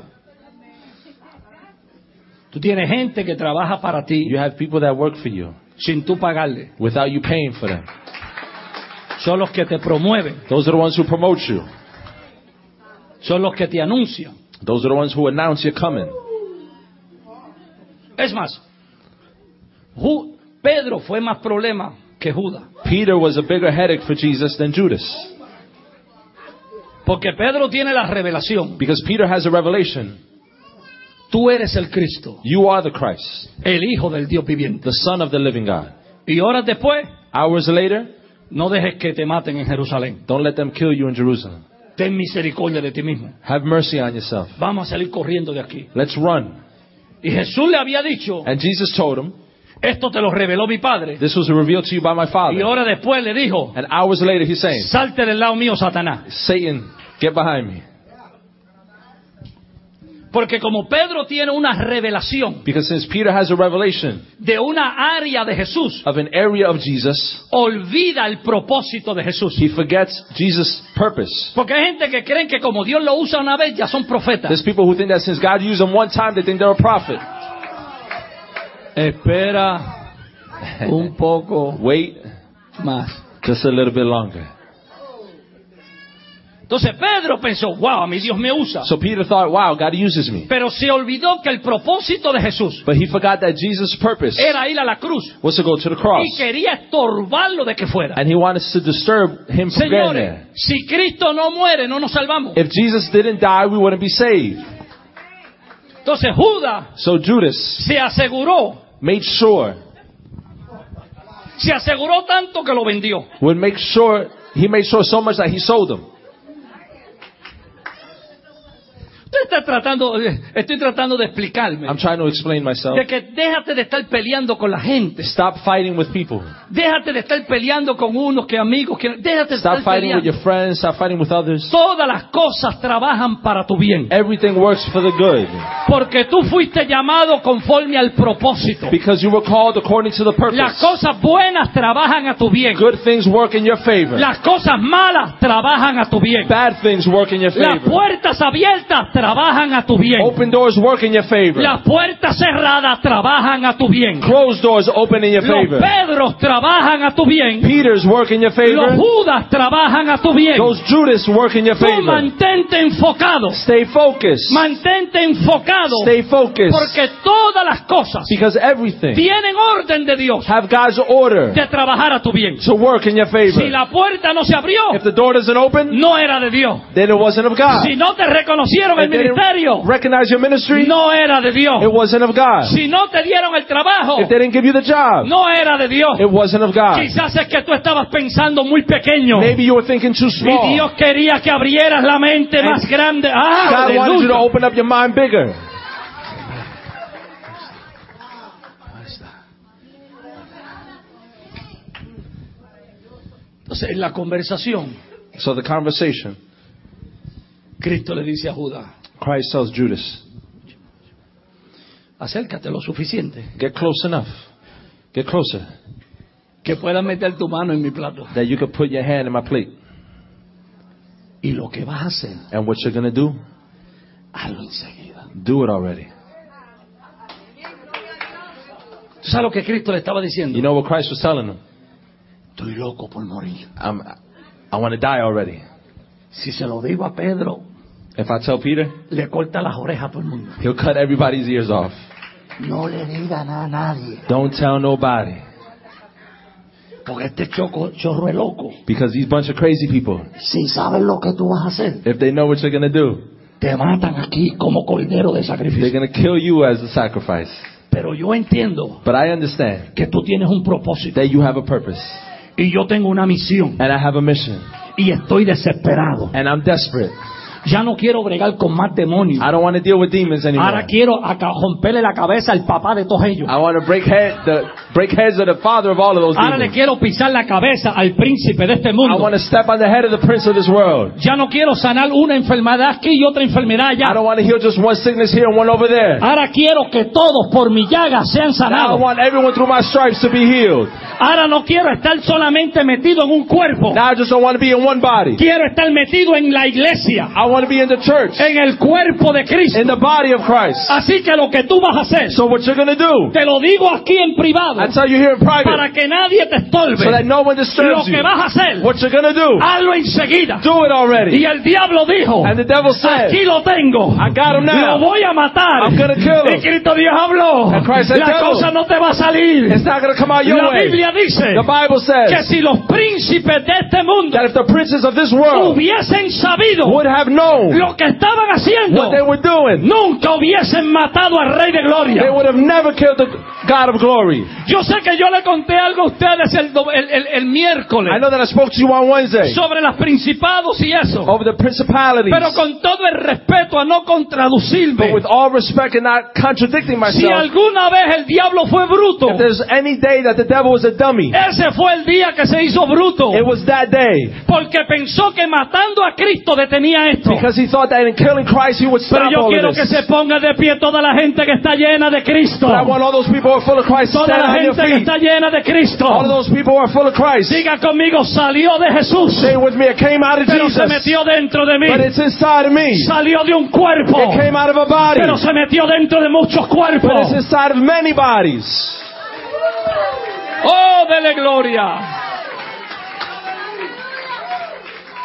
Tú tienes gente que trabaja para ti You have people that work for you sin tú pagarle. without you paying for them. Son los que te promueven. Those are the ones who promote you. Son los que te anuncian. Those are the ones who announce you're coming. Es más, Pedro fue más problema que Judas. Peter was a bigger headache for Jesus than Judas. Porque Pedro tiene la revelación. Because Peter has a revelation. Tú eres el Cristo, You are the Christ, el Hijo del Dios viviente. the Son of the living God. Y horas después, Hours later, no dejes que te maten en Jerusalén. don't let them kill you in Jerusalem. Ten misericordia de ti mismo. Have mercy on yourself. Vamos a salir corriendo de aquí. Let's run. Y Jesús le había dicho, And Jesus told him, esto te lo reveló mi Padre. this was revealed to you by my Y Father. horas después le dijo, And hours later he's saying, salte del lado mío, Satanás. Satan, get behind me. Porque como Pedro tiene una revelación Because since Peter has a revelation de una área de Jesús, of an area of Jesus, olvida el propósito de Jesús. he forgets Jesus' purpose. Porque hay gente que creen que como Dios lo usa una vez, ya son profetas. There's people who think that since God used them one time, they think they're a prophet. Espera un poco Wait. más. Just a little bit longer. Entonces Pedro pensó, wow, a mí Dios me usa. So Peter thought, wow, God uses me. Pero se olvidó que el propósito de Jesús But he forgot that Jesus' purpose era ir a la cruz was to go to the cross. y quería estorbarlo de que fuera. And he wanted to disturb him from getting there. Señores, si Cristo no muere, no nos salvamos. If Jesus didn't die, we wouldn't be saved. Entonces Judas So Judas se aseguró tanto que lo vendió. He made sure so much that he sold them. Estoy tratando de explicarme. I'm trying to explain myself. De que déjate de estar peleando con la gente. Stop fighting with people. Déjate de estar peleando con unos que amigos que déjate de Stop estar fighting peleando. with your friends. Stop fighting with others. Todas las cosas trabajan para tu bien. Everything works for the good. Porque tú fuiste llamado conforme al propósito. Because you were called according to the purpose. Las cosas buenas trabajan a tu bien. Good things work in your favor. Las cosas malas trabajan a tu bien. Bad things work in your Las favor. puertas abiertas trabajan a tu bien. Open doors work in your favor. Las puertas cerradas trabajan a tu bien. Closed doors open in your Los favor. Pedros trabajan a tu bien. Peters work in your Los favor. Judas trabajan a tu bien. Those Judas work in your Tú favor. mantente enfocado. Stay focused. Mantente enfocado. Stay focused. Porque todas las cosas Because everything tienen orden de Dios have God's order de trabajar a tu bien. to work in your favor. Si la puerta no se abrió, If the door doesn't open, no era de Dios. then it wasn't of God. Si no te reconocieron el If they didn't ministerio, recognize your ministry, no era de Dios. it wasn't of God. Si no te dieron el trabajo, If they didn't give you the job, no era de Dios. it wasn't of God. Quizás es que tú estabas pensando muy pequeño. Maybe you were thinking too Y small. Dios quería que abrieras la mente And más grande. God wanted you to ¡Aleluya! open up your mind bigger. Entonces, en la conversación, So the conversation, Cristo le dice a Judas, Christ tells Judas, acércate lo suficiente get close enough. Get closer. que puedas meter tu mano en mi plato. That you could put your hand in my plate. Y lo que vas a hacer, And what you're going to do, hazlo enseguida. do it already. ¿Tú sabes lo que Cristo le estaba diciendo? You know what Christ was telling him? Estoy loco por morir. I want to die already. Si se lo digo a Pedro, If I tell Peter, le corta las orejas a todo el mundo. he'll cut everybody's ears off. No le digan a nadie. Don't tell nobody. Porque este chorro es loco. Because these bunch of crazy people, Si saben lo que tú vas a hacer, if they know what you're going to do, te matan aquí como cordero de they're sacrificio. going to kill you as a sacrifice. Pero yo entiendo But I understand que tú tienes un propósito. that you have a purpose. Y yo tengo una misión. And I have a mission. Y estoy desesperado. And I'm desperate. Ya no quiero bregar con más demonios. I don't want to deal with demons anymore. Ahora quiero romperle la cabeza al papá de todos ellos. I want to break heads of the father of all of those Ahora le demons. quiero pisar la cabeza al príncipe de este I mundo. want to step on the head of the prince of this world. Ya no quiero sanar una enfermedad aquí y otra enfermedad I allá. don't want to heal just one sickness here and one over there. Ahora quiero que todos por mi llaga sean Now I sanados. want everyone through my stripes to be healed. Ahora no quiero estar solamente metido en un cuerpo. Now I just don't want to be in one body. Quiero estar metido en la iglesia, I want to be in the church, en el cuerpo de Cristo. in the body of Christ. Así que lo que tú vas a hacer, So what you're going to do, te lo digo aquí en privado, I tell you here in para private, que nadie te estorbe. so that no one Lo disturbs que you. vas a hacer, What you're going to do, hazlo enseguida. do it already. Y el diablo dijo, And the devil said, aquí lo tengo, I got him lo now. voy a matar. I'm gonna kill him. Y Cristo Dios habló, And Christ said, la "Tell cosa him. no te va a salir. It's not going to come out your La way. Biblia dice The Bible que says si los príncipes de este mundo that if the princes of this world hubiesen sabido would have known lo que estaban haciendo, what they were doing, nunca hubiesen matado al Rey de they Gloria. would have never killed the God of glory. Yo sé que yo le conté algo a ustedes el miércoles I know that I spoke to you on Wednesday sobre los principados y eso, over the principalities, pero con todo el respeto a no contraducirme. but with all respect and not contradicting Si myself, alguna vez el diablo fue bruto, if there's any day that the devil was a dummy, ese fue el día que se hizo bruto, it was that day, porque pensó que matando a Cristo detenía esto. because he thought that in killing Christ he would Pero stop yo all quiero of que this. se ponga de pie toda la gente que está llena de Cristo. But I want all those people who are full of Christ to Toda stand la on their gente que feet. está llena de Cristo. All of those people who are full of Christ. Diga conmigo, salió de Jesús, Say with me, it came out of pero se Jesus, metió dentro de mí. but it's inside of me. Salió de un cuerpo, It came out of a body, pero se metió dentro de muchos but it's cuerpos. inside of many bodies. Oh, dele gloria.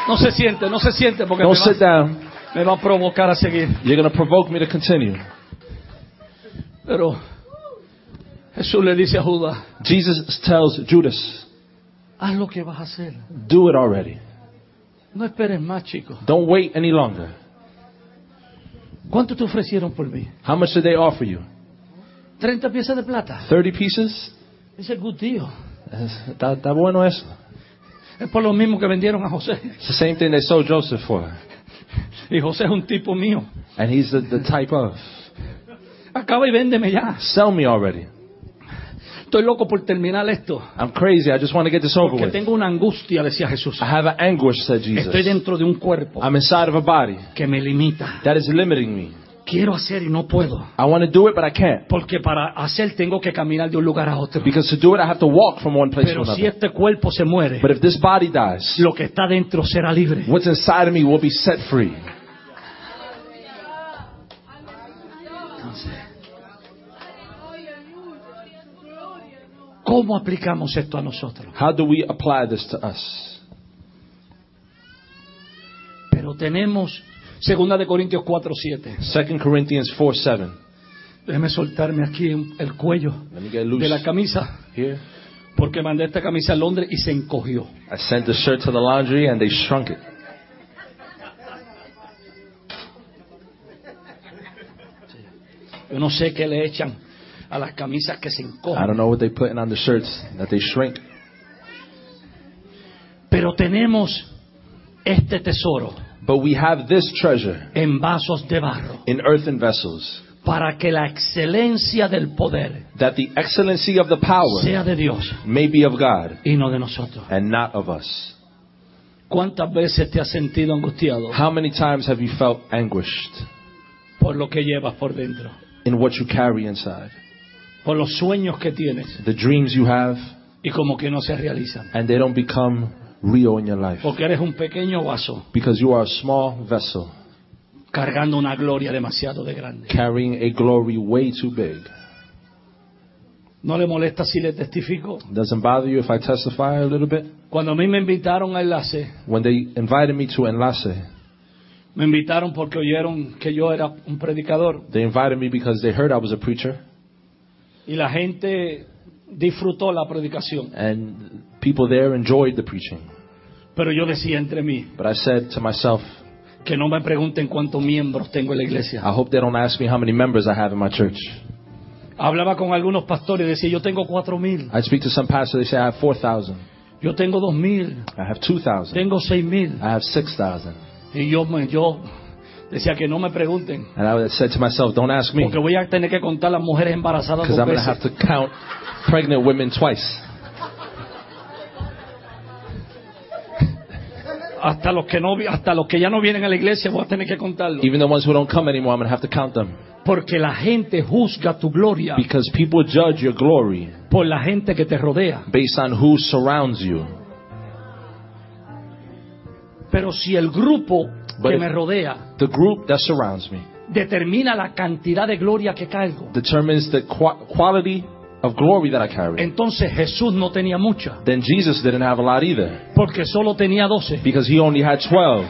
No se siente porque Don't sit down. me va a provocar a seguir. You're going to provoke me to continue. Pero Jesús le dice a Judas, Jesus tells Judas, haz lo que vas a hacer. do it already. No esperes más, chico. Don't wait any longer. ¿Cuánto te ofrecieron por mí? How much did they offer you? 30 piezas de plata. 30 pieces? Es el good deal. Está bueno eso. Es por lo mismo que vendieron a José. It's the same thing they sold Joseph for. Y José es un tipo mío. And he's the type of, Acaba y véndeme ya. sell me already. Estoy loco por terminar esto. I'm crazy. I just want to get this over Porque with. tengo una angustia, decía Jesús. I have an anguish, said Estoy Jesus. dentro de un cuerpo I'm inside of a body que me limita. that is limiting me. Quiero hacer y no puedo. I want to do it, but I can't. Porque para hacer tengo que caminar de un lugar a otro. Because to do it, I have to walk from one place to Pero si another. este cuerpo se muere, But if this body dies, lo que está dentro será libre. what's inside of me will be set free. Entonces, ¿cómo aplicamos esto a nosotros? How do we apply this to us? Pero tenemos 2 Corintios 4:7. 2 Corinthians 4:7. Déjeme soltarme aquí el cuello Let me get loose de la camisa, here. porque mandé esta camisa a Londres y se encogió. I sent the shirt to the laundry and they shrunk it. Yo no sé qué le echan a las camisas que se I don't encogen. know what they're putting on the shirts that they shrink. Pero tenemos este tesoro But we have this treasure en vasos de barro in earthen vessels, para que la excelencia del poder that the excellency of the power sea de Dios may be of God y no de nosotros. and not of us. ¿Cuántas veces te has sentido angustiado How many times have you felt anguished por lo que llevas por dentro? in what you carry inside? Por los sueños que tienes The dreams you have, y como que no se realizan. and they don't become real in your life. Porque eres un pequeño vaso Because you are a small vessel cargando una gloria demasiado de grande. carrying a glory way too big. ¿No le molesta si le testifico? Doesn't bother you if I testify a little bit? Cuando a mí me invitaron a Enlace, When they invited me to Enlace, me invitaron porque oyeron que yo era un predicador. they invited me because they heard I was a preacher, Y la gente disfrutó la predicación. and people there enjoyed the preaching. Pero yo decía entre mí, But I said to myself, que no me pregunten cuántos miembros tengo en la iglesia. I hope they don't ask me how many members I have in my church. Hablaba con algunos pastores y decía, yo tengo 4,000, I speak to some pastors, they say I have 4,000. yo tengo 2,000, I have 2,000. tengo 6,000. I have 6,000. Y yo decía que no me pregunten, And I said to myself, don't ask me, porque voy a tener que contar las mujeres embarazadas because 2 I'm going to veces. have to count pregnant women twice. Hasta los que ya no vienen a la iglesia voy a tener que contarlo. Even the ones who don't come anymore, I'm going to have to count them. Porque la gente juzga tu gloria Because people judge your glory por la gente que te rodea. based on who surrounds you. Pero si el grupo But que if- me rodea The group that surrounds me determina la cantidad de gloria que cargo, determines the quality of glory that I carry. entonces Jesús no tenía mucha, Then Jesus didn't have a lot either, porque solo tenía 12. because he only had 12.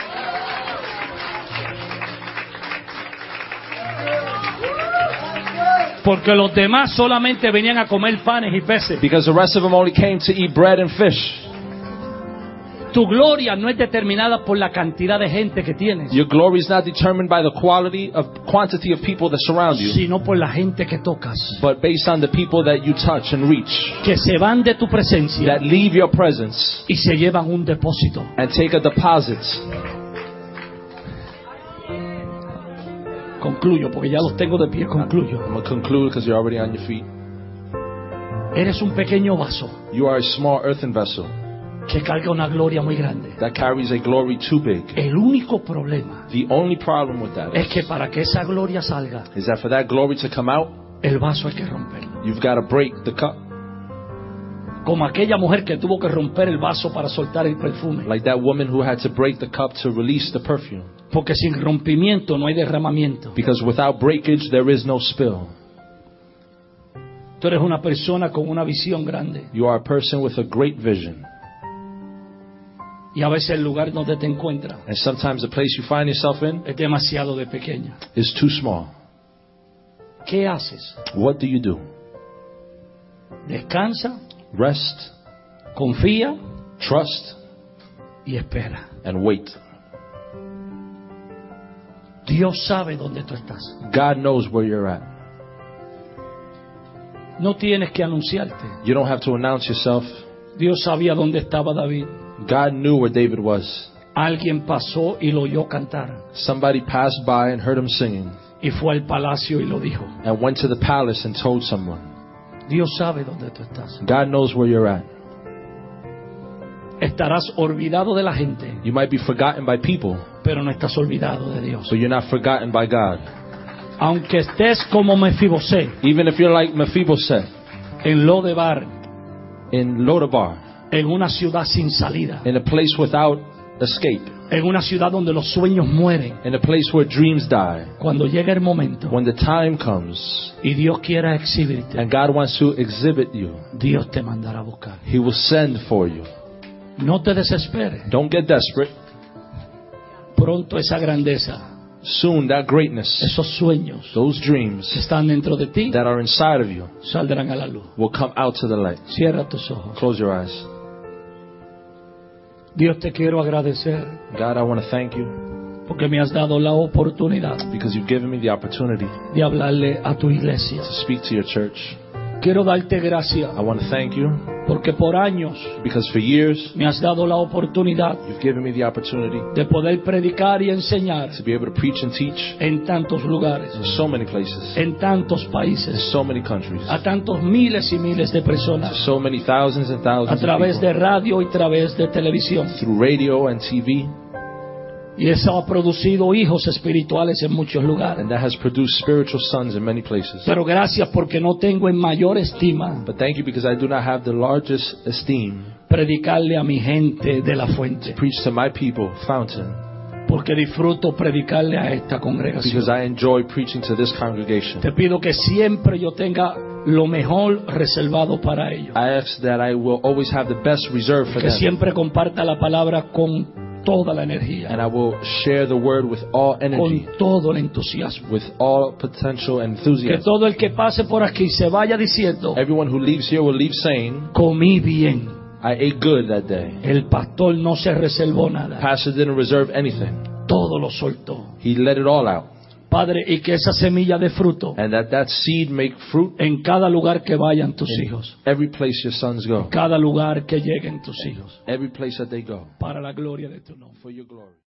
Porque los demás solamente venían a comer panes y peces. Because the rest of them only came to eat bread and fish. Tu gloria no es determinada por la cantidad de gente que tienes, Your glory is not determined by the quantity of people that surround you, sino por la gente que tocas, but based on the people that you touch and reach, que se van de tu presencia that leave your presence y se llevan un depósito. and take a deposit. Concluyo, porque ya los tengo de pie, concluyo. I'm going to conclude because you're already on your feet. Eres un pequeño vaso You are a small earthen vessel que carga una gloria muy grande. that carries a glory too big. El único problema The only problem with that es que para que esa gloria salga, is that for that glory to come out, el vaso hay que romperlo. you've got to break the cup. Como aquella mujer que tuvo que romper el vaso para soltar el perfume. Like that woman who had to break the cup to release the perfume. Porque sin rompimiento no hay derramamiento. Because without breakage, there is no spill. Tú eres una persona con una visión grande. You are a person with a great vision. Y a veces el lugar donde te encuentras And sometimes the place you find yourself in es demasiado de pequeña. is too small. ¿Qué haces? What do you do? Descansa, Rest, confía trust, y espera. and wait. Dios sabe dónde tú estás. God knows where you're at. No tienes que anunciarte. You don't have to announce yourself. Dios sabía dónde estaba David. God knew where David was. Alguien pasó y lo oyó cantar. Somebody passed by and heard him singing Y fue al palacio y lo dijo. and went to the palace and told someone. Dios sabe dónde tú estás. God knows where you're at. Estarás olvidado de la gente, You might be forgotten by people, pero no estás olvidado de Dios. but you're not forgotten by God. Aunque estés como Mefibosé Even if you're like Mephibosheth en Lodebar, in Lodabar, en una ciudad sin salida, in a place without escape, en una ciudad donde los sueños mueren, in a place where dreams die, cuando llega el momento when the time comes y Dios quiera exhibirte, and God wants to exhibit you, Dios te mandará a buscar. He will send for you. No te desesperes. Don't get desperate. Pronto esa grandeza, Soon that greatness, esos sueños those que dreams están dentro de ti, that are inside of you saldrán a la luz. will come out to the light. Cierra tus ojos. Close your eyes. Dios, te quiero agradecer God, I want to thank you porque me has dado la oportunidad because you've given me the opportunity de hablarle a tu iglesia. to speak to your church. Quiero darte gracias I want to thank you porque por años because for years me has dado la oportunidad you've given me the opportunity de poder predicar y enseñar to be able to preach and teach en tantos lugares, in so many places, en tantos in países, so many countries, a tantos miles y miles de to personas, so many thousands and a thousands of través de people, radio y a través de televisión. through radio and TV, Y eso ha producido hijos espirituales en muchos lugares. and that has produced spiritual sons in many places. Pero gracias porque no tengo en mayor estima But thank you because I do not have the largest esteem predicarle a mi gente de la fuente, to preach to my people, Fountain, porque disfruto predicarle a esta congregación. because I enjoy preaching to this congregation. Te pido que siempre yo tenga lo mejor reservado para ellos, I ask that I will always have the best reserved for que them, siempre comparta la palabra con toda la energía, and I will share the word with all energy, con todo el entusiasmo. with all potential Que enthusiasm. todo el que pase por aquí se vaya diciendo: Everyone who leaves here will leave saying, comí bien. I ate good that day. El pastor no se reservó nada, Pastor didn't reserve anything. todo lo soltó. He let it all out. Padre, y que esa semilla de fruto And that seed make fruit en cada lugar que vayan tus hijos, every place your sons go, cada lugar que lleguen tus hijos, every place that they go, para la gloria de tu nombre. for your glory.